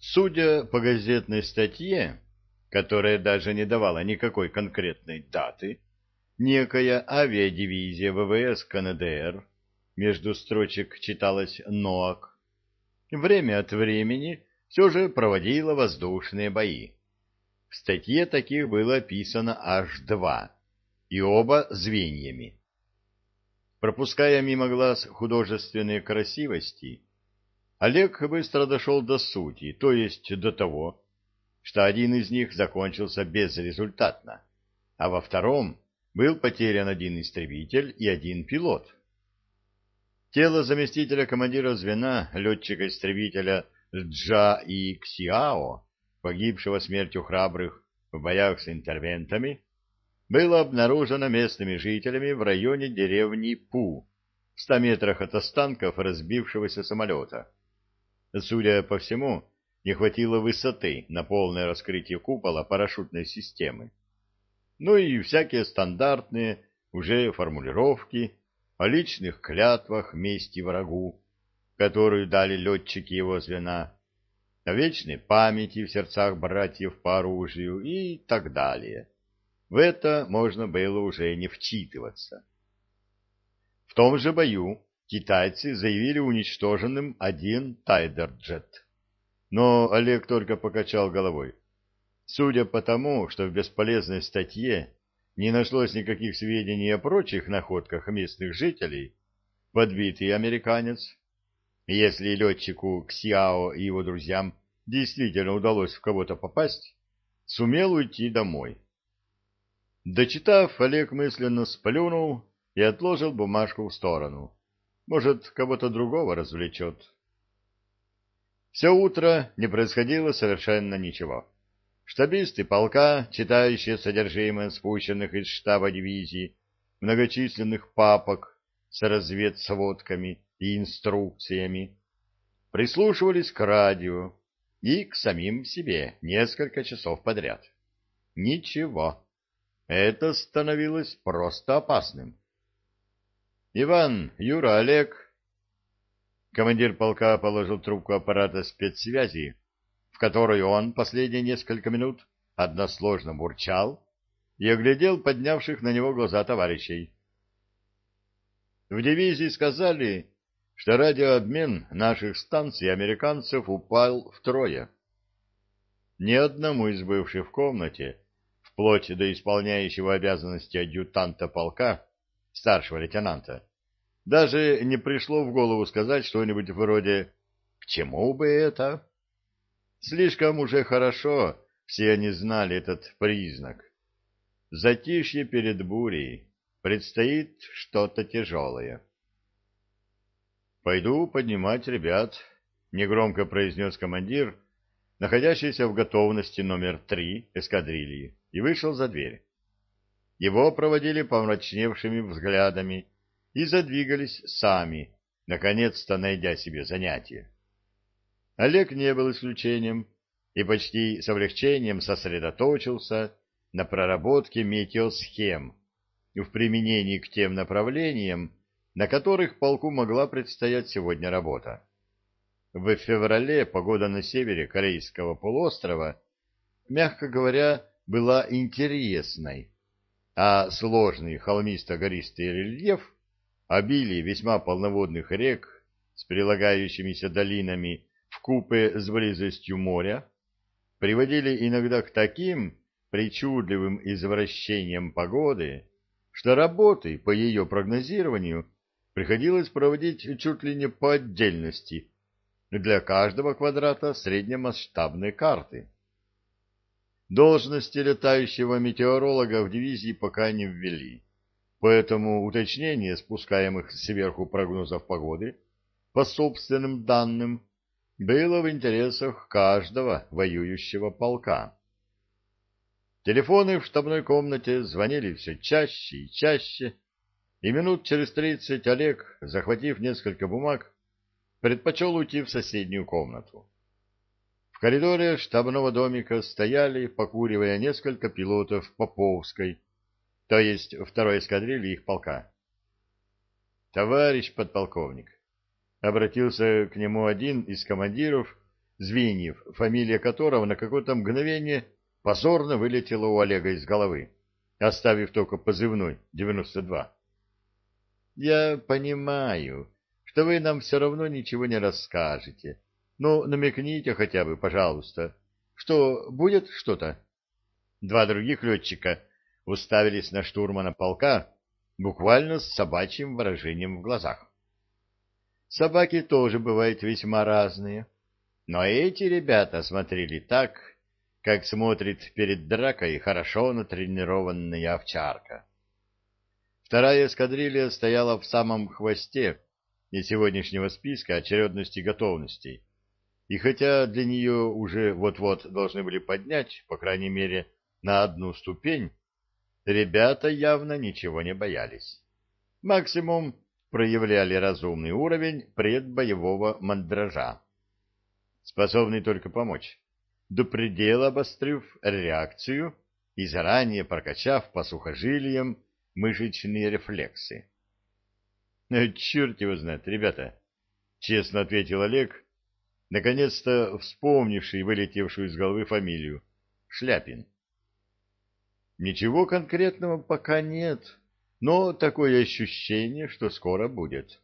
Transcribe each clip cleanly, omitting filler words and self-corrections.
Судя по газетной статье, которая даже не давала никакой конкретной даты, некая авиадивизия ВВС КНДР, между строчек читалось НОАК, время от времени все же проводила воздушные бои. В статье таких было описано аж два, и оба звеньями. Пропуская мимо глаз художественные красивости, Олег быстро дошел до сути, то есть до того, что один из них закончился безрезультатно, а во втором был потерян один истребитель и один пилот. Тело заместителя командира звена, летчика-истребителя Джа И Ксиао, погибшего смертью храбрых в боях с интервентами, было обнаружено местными жителями в районе деревни Пу, в 100 метрах от останков разбившегося самолета. Судя по всему, не хватило высоты на полное раскрытие купола парашютной системы. Ну и всякие стандартные уже формулировки о личных клятвах мести врагу, которую дали летчики его звена, о вечной памяти в сердцах братьев по оружию и так далее. В это можно было уже не вчитываться. В том же бою китайцы заявили уничтоженным один Тайдерджет. Но Олег только покачал головой. Судя по тому, что в бесполезной статье не нашлось никаких сведений о прочих находках местных жителей, подбитый американец, если летчику Ксиао и его друзьям действительно удалось в кого-то попасть, сумел уйти домой. Дочитав, Олег мысленно сплюнул и отложил бумажку в сторону. Может, кого-то другого развлечет. Все утро не происходило совершенно ничего. Штабисты полка, читающие содержимое спущенных из штаба дивизии многочисленных папок с разведсводками и инструкциями, прислушивались к радио и к самим себе несколько часов подряд. Ничего. Это становилось просто опасным. «Иван, Юра, Олег...» Командир полка положил трубку аппарата спецсвязи, в которой он последние несколько минут односложно бурчал, и оглядел поднявших на него глаза товарищей. В дивизии сказали, что радиообмен наших станций американцев упал втрое. Ни одному из бывших в комнате, вплоть до исполняющего обязанности адъютанта полка, старшего лейтенанта, даже не пришло в голову сказать что-нибудь вроде «К чему бы это?». Слишком уже хорошо все они знали этот признак. Затишье перед бурей, предстоит что-то тяжелое. «Пойду поднимать ребят», — негромко произнес командир, находящийся в готовности номер 3 эскадрильи, и вышел за дверь. Его проводили помрачневшими взглядами и задвигались сами, наконец-то найдя себе занятие. Олег не был исключением и почти с облегчением сосредоточился на проработке метеосхем в применении к тем направлениям, на которых полку могла предстоять сегодня работа. В феврале погода на севере Корейского полуострова, мягко говоря, была интересной, а сложный холмисто-гористый рельеф, обилие весьма полноводных рек с прилагающимися долинами вкупе с близостью моря, приводили иногда к таким причудливым извращениям погоды, что работы по ее прогнозированию приходилось проводить чуть ли не по отдельности для каждого квадрата среднемасштабной карты. Должности летающего метеоролога в дивизии пока не ввели, поэтому уточнение спускаемых сверху прогнозов погоды по собственным данным было в интересах каждого воюющего полка. Телефоны в штабной комнате звонили все чаще и чаще, и минут через 30 Олег, захватив несколько бумаг, предпочел уйти в соседнюю комнату. В коридоре штабного домика стояли, покуривая, несколько пилотов Поповской, то есть второй эскадрильи их полка. «Товарищ подполковник», — обратился к нему один из командиров, Звеньев, фамилия которого на какое-то мгновение позорно вылетела у Олега из головы, оставив только позывной 92. Я понимаю, что вы нам все равно ничего не расскажете, но намекните хотя бы, пожалуйста, что будет что-то. Два других летчика уставились на штурмана полка буквально с собачьим выражением в глазах. Собаки тоже бывают весьма разные, но эти ребята смотрели так, как смотрит перед дракой хорошо натренированная овчарка. Вторая эскадрилья стояла в самом хвосте и сегодняшнего списка очередности готовностей, и хотя для нее уже вот-вот должны были поднять, по крайней мере, на одну ступень, ребята явно ничего не боялись. Максимум проявляли разумный уровень предбоевого мандража, способный только помочь, до предела обострив реакцию и заранее прокачав по сухожилиям мышечные рефлексы. «Черт его знает, ребята!» — честно ответил Олег, наконец-то вспомнивший вылетевшую из головы фамилию — Шляпин. «Ничего конкретного пока нет, но такое ощущение, что скоро будет».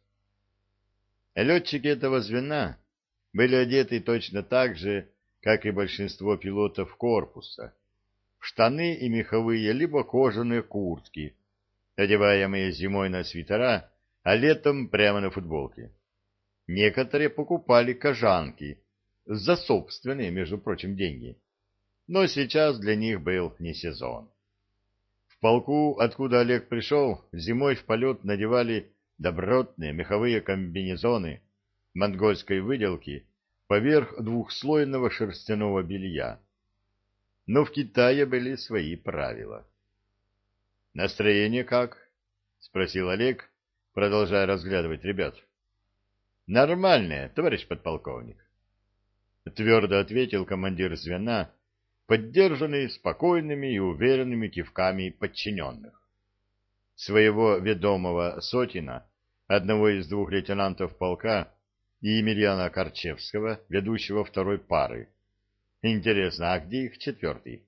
Летчики этого звена были одеты точно так же, как и большинство пилотов корпуса, в штаны и меховые либо кожаные куртки, одеваемые зимой на свитера, а летом прямо на футболки. Некоторые покупали кожанки за собственные, между прочим, деньги, но сейчас для них был не сезон. В полку, откуда Олег пришел, зимой в полет надевали добротные меховые комбинезоны монгольской выделки поверх двухслойного шерстяного белья. Но в Китае были свои правила. «Настроение как?» — спросил Олег, продолжая разглядывать ребят. «Нормальное, товарищ подполковник», — твердо ответил командир звена, поддержанный спокойными и уверенными кивками подчиненных. Своего ведомого Сотина, одного из двух лейтенантов полка, и Емельяна Корчевского, ведущего второй пары. Интересно, а где их четвертый?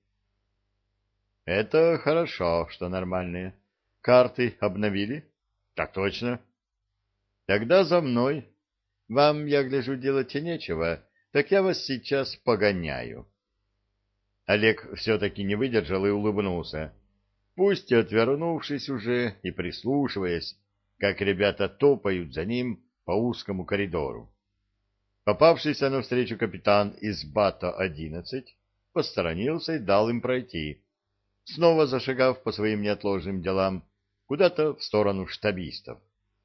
Это хорошо, что нормальные. Карты обновили? Так точно. Тогда за мной. Вам, я гляжу, делать нечего, так я вас сейчас погоняю. Олег все-таки не выдержал и улыбнулся, пусть и отвернувшись уже и прислушиваясь, как ребята топают за ним по узкому коридору. Попавшийся навстречу капитан из БАТа-11 посторонился и дал им пройти, снова зашагав по своим неотложным делам куда-то в сторону штабистов.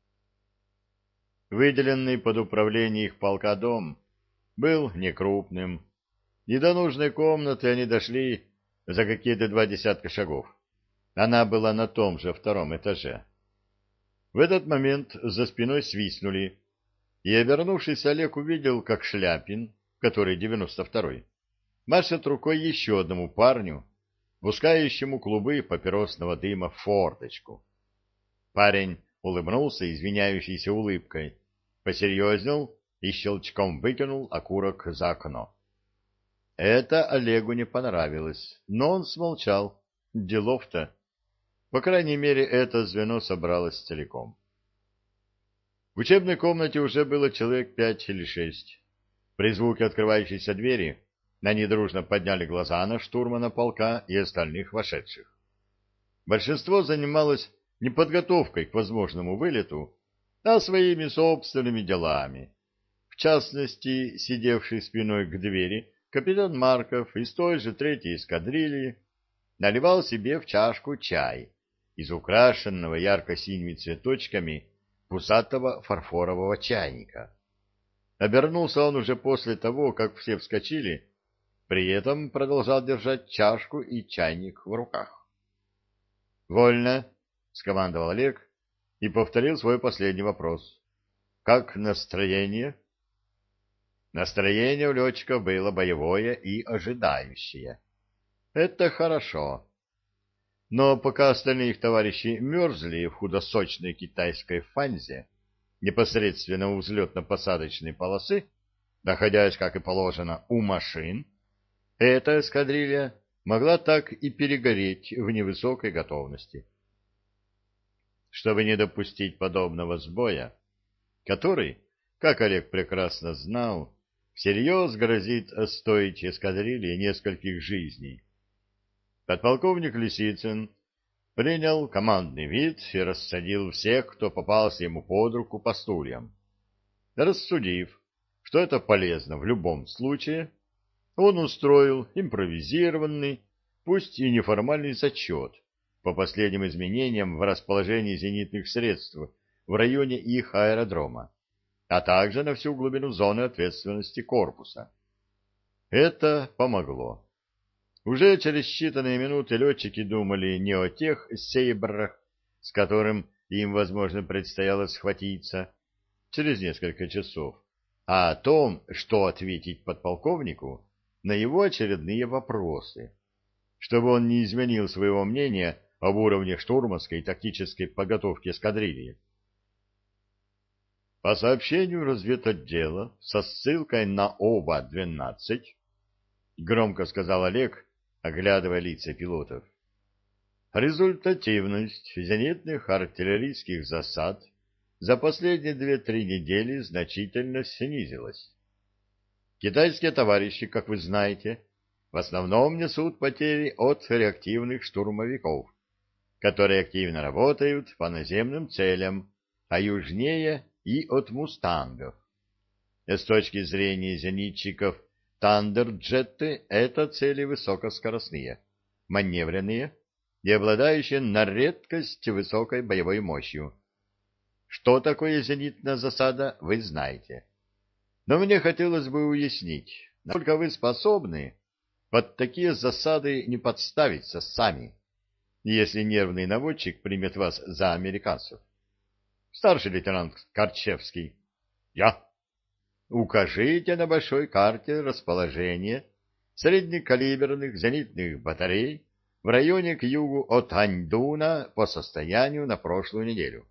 Выделенный под управление их полка дом был некрупным, и до нужной комнаты они дошли за какие-то 20 шагов. Она была на том же втором этаже. В этот момент за спиной свистнули, и, обернувшись, Олег увидел, как Шляпин, который 92-й, машет рукой еще одному парню, пускающему клубы папиросного дыма в форточку. Парень улыбнулся извиняющейся улыбкой, посерьезнел и щелчком выкинул окурок за окно. Это Олегу не понравилось, но он смолчал. Делов-то. По крайней мере, это звено собралось целиком. В учебной комнате уже было человек 5 или 6. При звуке открывающейся двери они дружно подняли глаза на штурмана полка и остальных вошедших. Большинство занималось не подготовкой к возможному вылету, а своими собственными делами. В частности, сидевший спиной к двери капитан Марков из той же третьей эскадрильи наливал себе в чашку чай из украшенного ярко-синими цветочками пузатого фарфорового чайника. Обернулся он уже после того, как все вскочили, при этом продолжал держать чашку и чайник в руках. «Вольно!» — скомандовал Олег и повторил свой последний вопрос. «Как настроение?» Настроение у летчиков было боевое и ожидающее. Это хорошо. Но пока остальные их товарищи мерзли в худосочной китайской фанзе, непосредственно у взлетно-посадочной полосы, Находясь, как и положено, у машин, эта эскадрилья могла так и перегореть в невысокой готовности. Чтобы не допустить подобного сбоя, который, как Олег прекрасно знал, всерьез грозит стоить эскадрилье нескольких жизней, подполковник Лисицын принял командный вид и рассадил всех, кто попался ему под руку, по стульям. Рассудив, что это полезно в любом случае, он устроил импровизированный, пусть и неформальный зачет по последним изменениям в расположении зенитных средств в районе их аэродрома, а также на всю глубину зоны ответственности корпуса. Это помогло. Уже через считанные минуты летчики думали не о тех сейбрах, с которым им, возможно, предстояло схватиться через несколько часов, а о том, что ответить подполковнику на его очередные вопросы, чтобы он не изменил своего мнения об уровне штурманской и тактической подготовки эскадрильи. По сообщению разведотдела со ссылкой на ОБА-12, громко сказал Олег, оглядывая лица пилотов, результативность зенитных артиллерийских засад за последние 2-3 недели значительно снизилась. Китайские товарищи, как вы знаете, в основном несут потери от реактивных штурмовиков, которые активно работают по наземным целям, а южнее и от мустангов. С точки зрения зенитчиков, тандерджеты — это цели высокоскоростные, маневренные и обладающие на редкость высокой боевой мощью. Что такое зенитная засада, вы знаете. Но мне хотелось бы уяснить, насколько вы способны под такие засады не подставиться сами, если нервный наводчик примет вас за американцев. Старший лейтенант Корчевский. Я. Укажите на большой карте расположение среднекалиберных зенитных батарей в районе к югу от Аньдуна по состоянию на прошлую неделю.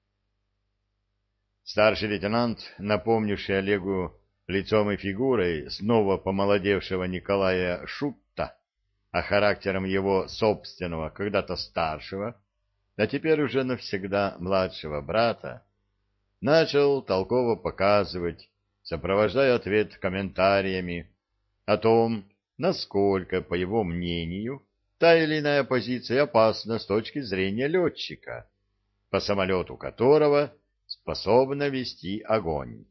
Старший лейтенант, напомнивший Олегу лицом и фигурой снова помолодевшего Николая Шутта, а характером его собственного, когда-то старшего, а теперь уже навсегда младшего брата, начал толково показывать, сопровождая ответ комментариями о том, насколько, по его мнению, та или иная позиция опасна с точки зрения летчика, по самолету которого способна вести огонь.